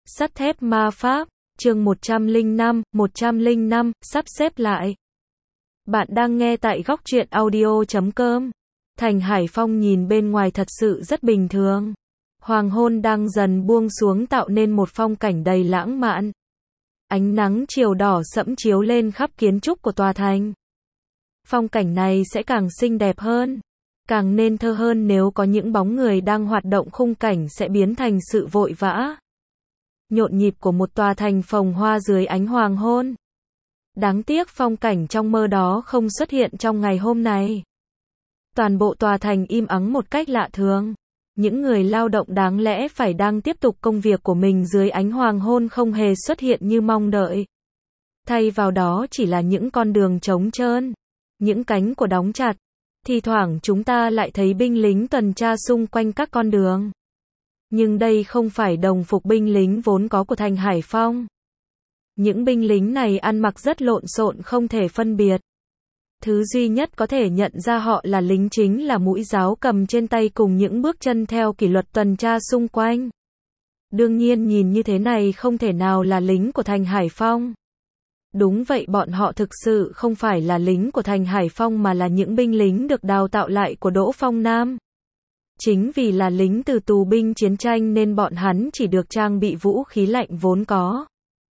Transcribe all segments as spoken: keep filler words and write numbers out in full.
Sắt thép ma pháp, chương một trăm lẻ năm, một trăm lẻ năm, sắp xếp lại. Bạn đang nghe tại góc truyện audio chấm com. Thành Hải Phong nhìn bên ngoài thật sự rất bình thường. Hoàng hôn đang dần buông xuống tạo nên một phong cảnh đầy lãng mạn. Ánh nắng chiều đỏ sẫm chiếu lên khắp kiến trúc của tòa thành. Phong cảnh này sẽ càng xinh đẹp hơn, càng nên thơ hơn nếu có những bóng người đang hoạt động, khung cảnh sẽ biến thành sự vội vã, nhộn nhịp của một tòa thành phồn hoa dưới ánh hoàng hôn. Đáng tiếc phong cảnh trong mơ đó không xuất hiện trong ngày hôm nay. Toàn bộ tòa thành im ắng một cách lạ thường. Những người lao động đáng lẽ phải đang tiếp tục công việc của mình dưới ánh hoàng hôn không hề xuất hiện như mong đợi. Thay vào đó chỉ là những con đường trống trơn, những cánh cửa đóng chặt. Thi thoảng chúng ta lại thấy binh lính tuần tra xung quanh các con đường. Nhưng đây không phải đồng phục binh lính vốn có của thành Hải Phong. Những binh lính này ăn mặc rất lộn xộn không thể phân biệt. Thứ duy nhất có thể nhận ra họ là lính chính là mũi giáo cầm trên tay cùng những bước chân theo kỷ luật tuần tra xung quanh. Đương nhiên nhìn như thế này không thể nào là lính của thành Hải Phong. Đúng vậy, bọn họ thực sự không phải là lính của thành Hải Phong mà là những binh lính được đào tạo lại của Đỗ Phong Nam. Chính vì là lính từ tù binh chiến tranh nên bọn hắn chỉ được trang bị vũ khí lạnh vốn có.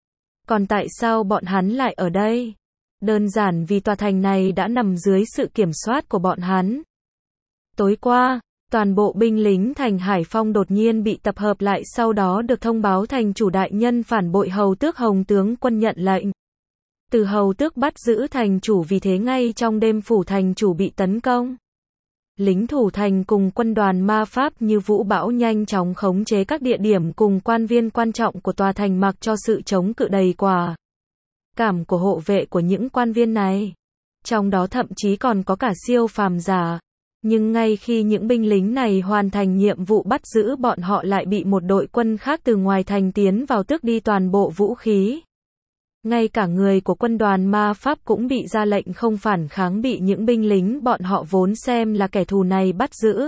Còn tại sao bọn hắn lại ở đây? Đơn giản vì tòa thành này đã nằm dưới sự kiểm soát của bọn hắn. Tối qua, toàn bộ binh lính thành Hải Phong đột nhiên bị tập hợp lại, sau đó được thông báo thành chủ đại nhân phản bội Hầu Tước Hồng tướng quân nhận lệnh. Từ Hầu Tước bắt giữ thành chủ, vì thế ngay trong đêm phủ thành chủ bị tấn công. Lính thủ thành cùng quân đoàn ma pháp như vũ bão nhanh chóng khống chế các địa điểm cùng quan viên quan trọng của tòa thành, mặc cho sự chống cự đầy quả cảm của hộ vệ của những quan viên này. Trong đó thậm chí còn có cả siêu phàm giả. Nhưng ngay khi những binh lính này hoàn thành nhiệm vụ bắt giữ, bọn họ lại bị một đội quân khác từ ngoài thành tiến vào tước đi toàn bộ vũ khí. Ngay cả người của quân đoàn ma pháp cũng bị ra lệnh không phản kháng, bị những binh lính bọn họ vốn xem là kẻ thù này bắt giữ.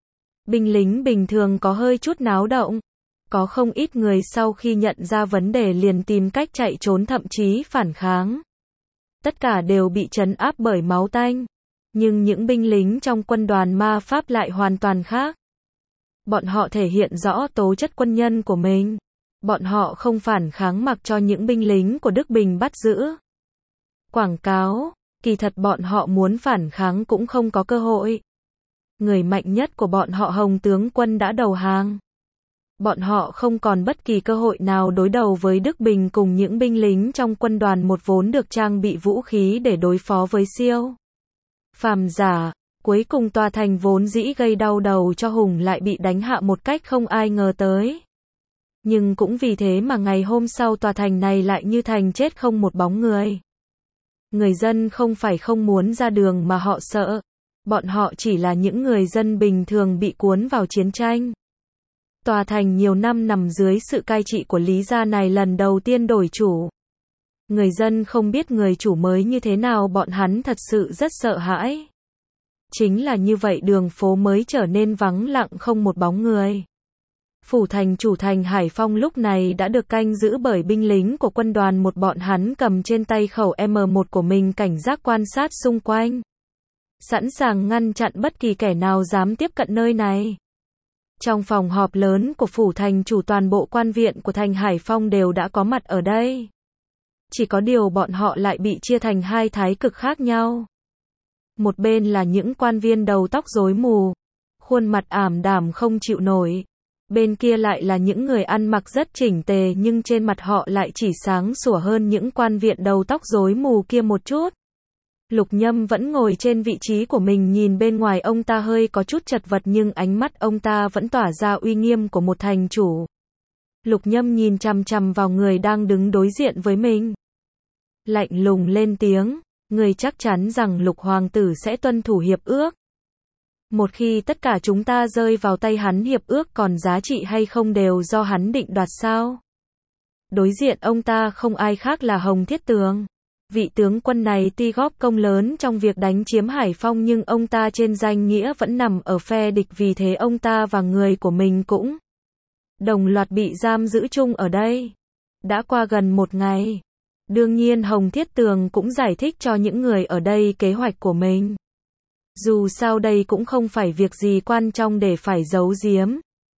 Binh lính bình thường có hơi chút náo động. Có không ít người sau khi nhận ra vấn đề liền tìm cách chạy trốn, thậm chí phản kháng. Tất cả đều bị trấn áp bởi máu tanh. Nhưng những binh lính trong quân đoàn ma pháp lại hoàn toàn khác. Bọn họ thể hiện rõ tố chất quân nhân của mình. Bọn họ không phản kháng mặc cho những binh lính của Đức Bình bắt giữ. Quảng cáo, kỳ thật bọn họ muốn phản kháng cũng không có cơ hội. Người mạnh nhất của bọn họ, Hồng tướng quân, đã đầu hàng. Bọn họ không còn bất kỳ cơ hội nào đối đầu với Đức Bình cùng những binh lính trong quân đoàn một vốn được trang bị vũ khí để đối phó với siêu phàm giả. Cuối cùng tòa thành vốn dĩ gây đau đầu cho Hùng lại bị đánh hạ một cách không ai ngờ tới. Nhưng cũng vì thế mà ngày hôm sau tòa thành này lại như thành chết không một bóng người. Người dân không phải không muốn ra đường mà họ sợ. Bọn họ chỉ là những người dân bình thường bị cuốn vào chiến tranh. Tòa thành nhiều năm nằm dưới sự cai trị của Lý gia này lần đầu tiên đổi chủ. Người dân không biết người chủ mới như thế nào, bọn hắn thật sự rất sợ hãi. Chính là như vậy, đường phố mới trở nên vắng lặng không một bóng người. Phủ thành chủ thành Hải Phong lúc này đã được canh giữ bởi binh lính của quân đoàn một, bọn hắn cầm trên tay khẩu M một của mình cảnh giác quan sát xung quanh. Sẵn sàng ngăn chặn bất kỳ kẻ nào dám tiếp cận nơi này. Trong phòng họp lớn của phủ thành chủ, toàn bộ quan viện của thành Hải Phong đều đã có mặt ở đây. Chỉ có điều bọn họ lại bị chia thành hai thái cực khác nhau. Một bên là những quan viên đầu tóc rối mù, khuôn mặt ảm đạm không chịu nổi. Bên kia lại là những người ăn mặc rất chỉnh tề nhưng trên mặt họ lại chỉ sáng sủa hơn những quan viện đầu tóc rối mù kia một chút. Lục Nhâm vẫn ngồi trên vị trí của mình, nhìn bên ngoài ông ta hơi có chút chật vật nhưng ánh mắt ông ta vẫn tỏa ra uy nghiêm của một thành chủ. Lục Nhâm nhìn chằm chằm vào người đang đứng đối diện với mình. Lạnh lùng lên tiếng, người chắc chắn rằng Lục Hoàng tử sẽ tuân thủ hiệp ước. Một khi tất cả chúng ta rơi vào tay hắn, hiệp ước còn giá trị hay không đều do hắn định đoạt sao? Đối diện ông ta không ai khác là Hồng Thiết Tường. Vị tướng quân này tuy góp công lớn trong việc đánh chiếm Hải Phong nhưng ông ta trên danh nghĩa vẫn nằm ở phe địch, vì thế ông ta và người của mình cũng đồng loạt bị giam giữ chung ở đây. Đã qua gần một ngày. Đương nhiên Hồng Thiết Tường cũng giải thích cho những người ở đây kế hoạch của mình. Dù sao đây cũng không phải việc gì quan trọng để phải giấu giếm.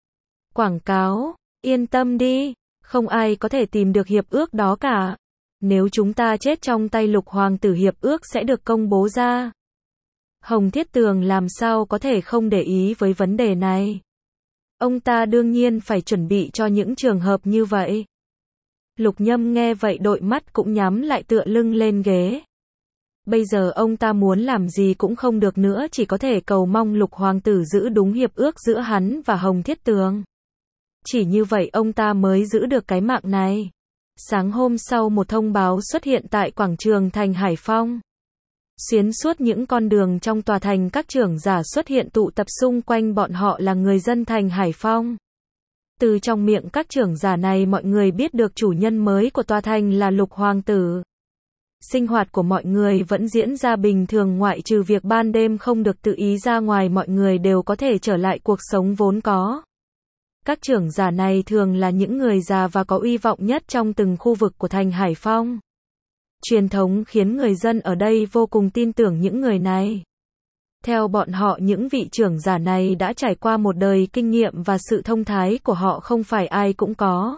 Quảng cáo, yên tâm đi, không ai có thể tìm được hiệp ước đó cả. Nếu chúng ta chết trong tay Lục Hoàng tử hiệp ước sẽ được công bố ra. Hồng Thiết Tường làm sao có thể không để ý với vấn đề này. Ông ta đương nhiên phải chuẩn bị cho những trường hợp như vậy. Lục Nhâm nghe vậy đội mắt cũng nhắm lại tựa lưng lên ghế. Bây giờ ông ta muốn làm gì cũng không được nữa, chỉ có thể cầu mong Lục Hoàng tử giữ đúng hiệp ước giữa hắn và Hồng Thiết Tường. Chỉ như vậy ông ta mới giữ được cái mạng này. Sáng hôm sau một thông báo xuất hiện tại quảng trường thành Hải Phong. Xuyên suốt những con đường trong tòa thành các trưởng giả xuất hiện tụ tập xung quanh bọn họ là người dân thành Hải Phong. Từ trong miệng các trưởng giả này mọi người biết được chủ nhân mới của tòa thành là Lục Hoàng tử. Sinh hoạt của mọi người vẫn diễn ra bình thường ngoại trừ việc ban đêm không được tự ý ra ngoài, mọi người đều có thể trở lại cuộc sống vốn có. Các trưởng giả này thường là những người già và có uy vọng nhất trong từng khu vực của thành Hải Phong. Truyền thống khiến người dân ở đây vô cùng tin tưởng những người này. Theo bọn họ những vị trưởng giả này đã trải qua một đời kinh nghiệm và sự thông thái của họ không phải ai cũng có.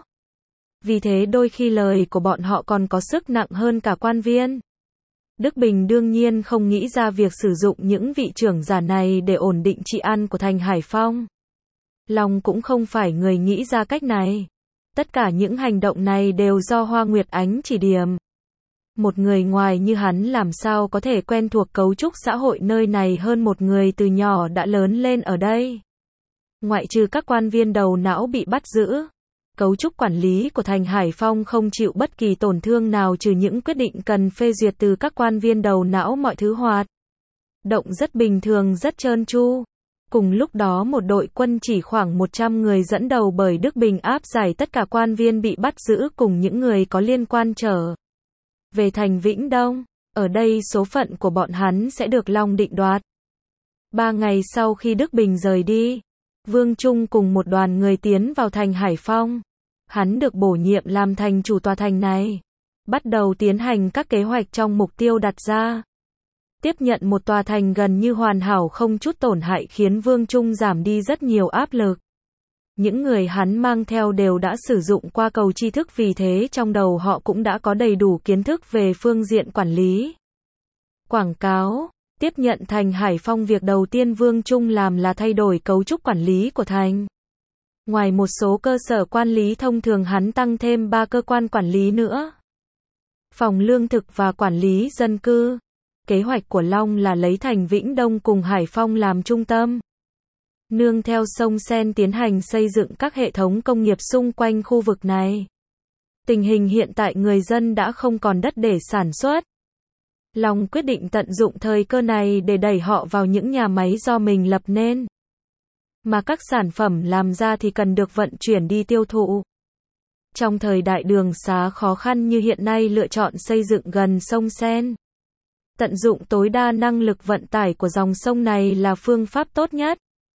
Vì thế đôi khi lời của bọn họ còn có sức nặng hơn cả quan viên. Đức Bình đương nhiên không nghĩ ra việc sử dụng những vị trưởng giả này để ổn định trị an của thành Hải Phong. Long cũng không phải người nghĩ ra cách này. Tất cả những hành động này đều do Hoa Nguyệt Ánh chỉ điểm. Một người ngoài như hắn làm sao có thể quen thuộc cấu trúc xã hội nơi này hơn một người từ nhỏ đã lớn lên ở đây. Ngoại trừ các quan viên đầu não bị bắt giữ, cấu trúc quản lý của thành Hải Phong không chịu bất kỳ tổn thương nào trừ những quyết định cần phê duyệt từ các quan viên đầu não, mọi thứ hoạt động rất bình thường, rất trơn tru. Cùng lúc đó một đội quân chỉ khoảng một trăm người dẫn đầu bởi Đức Bình áp giải tất cả quan viên bị bắt giữ cùng những người có liên quan trở về thành Vĩnh Đông. Ở đây số phận của bọn hắn sẽ được Long định đoạt. Ba ngày sau khi Đức Bình rời đi, Vương Trung cùng một đoàn người tiến vào thành Hải Phong. Hắn được bổ nhiệm làm thành chủ tòa thành này. Bắt đầu tiến hành các kế hoạch trong mục tiêu đặt ra. Tiếp nhận một tòa thành gần như hoàn hảo không chút tổn hại khiến Vương Trung giảm đi rất nhiều áp lực. Những người hắn mang theo đều đã sử dụng qua cầu tri thức, vì thế trong đầu họ cũng đã có đầy đủ kiến thức về phương diện quản lý. Quảng cáo. Tiếp nhận thành Hải Phong, việc đầu tiên Vương Trung làm là thay đổi cấu trúc quản lý của thành. Ngoài một số cơ sở quan lý thông thường, hắn tăng thêm ba cơ quan quản lý nữa. Phòng lương thực và quản lý dân cư. Kế hoạch của Long là lấy thành Vĩnh Đông cùng Hải Phong làm trung tâm. Nương theo sông Sen tiến hành xây dựng các hệ thống công nghiệp xung quanh khu vực này. Tình hình hiện tại người dân đã không còn đất để sản xuất. Long quyết định tận dụng thời cơ này để đẩy họ vào những nhà máy do mình lập nên. Mà các sản phẩm làm ra thì cần được vận chuyển đi tiêu thụ. Trong thời đại đường xá khó khăn như hiện nay, lựa chọn xây dựng gần sông Sen, tận dụng tối đa năng lực vận tải của dòng sông này là phương pháp tốt nhất.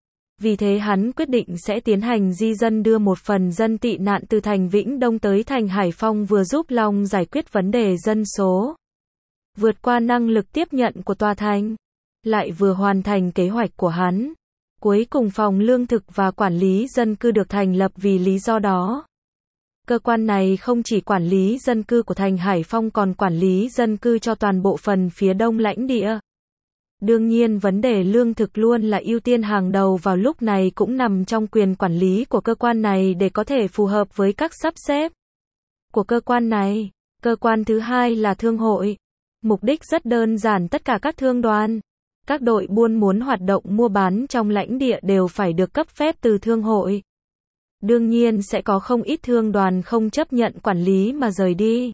Vì thế hắn quyết định sẽ tiến hành di dân, đưa một phần dân tị nạn từ thành Vĩnh Đông tới thành Hải Phong, vừa giúp Long giải quyết vấn đề dân số, vượt qua năng lực tiếp nhận của tòa thành, lại vừa hoàn thành kế hoạch của hắn. Cuối cùng phòng lương thực và quản lý dân cư được thành lập vì lý do đó. Cơ quan này không chỉ quản lý dân cư của thành Hải Phong còn quản lý dân cư cho toàn bộ phần phía đông lãnh địa. Đương nhiên vấn đề lương thực luôn là ưu tiên hàng đầu, vào lúc này cũng nằm trong quyền quản lý của cơ quan này để có thể phù hợp với các sắp xếp của cơ quan này. Cơ quan thứ hai là thương hội. Mục đích rất đơn giản, tất cả các thương đoàn, các đội buôn muốn hoạt động mua bán trong lãnh địa đều phải được cấp phép từ thương hội. Đương nhiên sẽ có không ít thương đoàn không chấp nhận quản lý mà rời đi.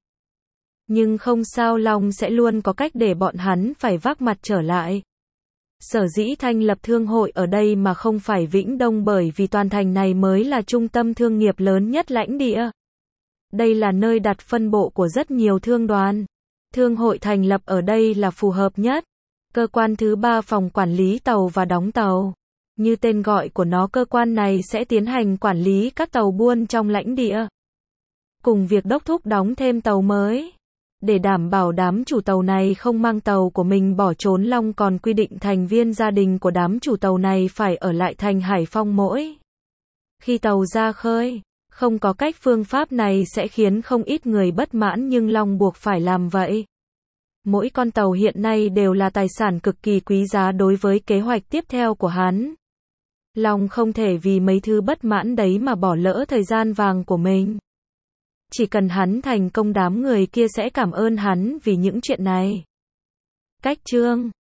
Nhưng không sao, Long sẽ luôn có cách để bọn hắn phải vác mặt trở lại. Sở dĩ thành lập thương hội ở đây mà không phải Vĩnh Đông bởi vì toàn thành này mới là trung tâm thương nghiệp lớn nhất lãnh địa. Đây là nơi đặt phân bộ của rất nhiều thương đoàn. Thương hội thành lập ở đây là phù hợp nhất. Cơ quan thứ ba, phòng quản lý tàu và đóng tàu. Như tên gọi của nó, cơ quan này sẽ tiến hành quản lý các tàu buôn trong lãnh địa, cùng việc đốc thúc đóng thêm tàu mới. Để đảm bảo đám chủ tàu này không mang tàu của mình bỏ trốn, Long còn quy định thành viên gia đình của đám chủ tàu này phải ở lại thành Hải Phong mỗi khi tàu ra khơi. Không có cách, phương pháp này sẽ khiến không ít người bất mãn nhưng Long buộc phải làm vậy. Mỗi con tàu hiện nay đều là tài sản cực kỳ quý giá đối với kế hoạch tiếp theo của hắn. Long không thể vì mấy thứ bất mãn đấy mà bỏ lỡ thời gian vàng của mình. Chỉ cần hắn thành công, đám người kia sẽ cảm ơn hắn vì những chuyện này. Cách chương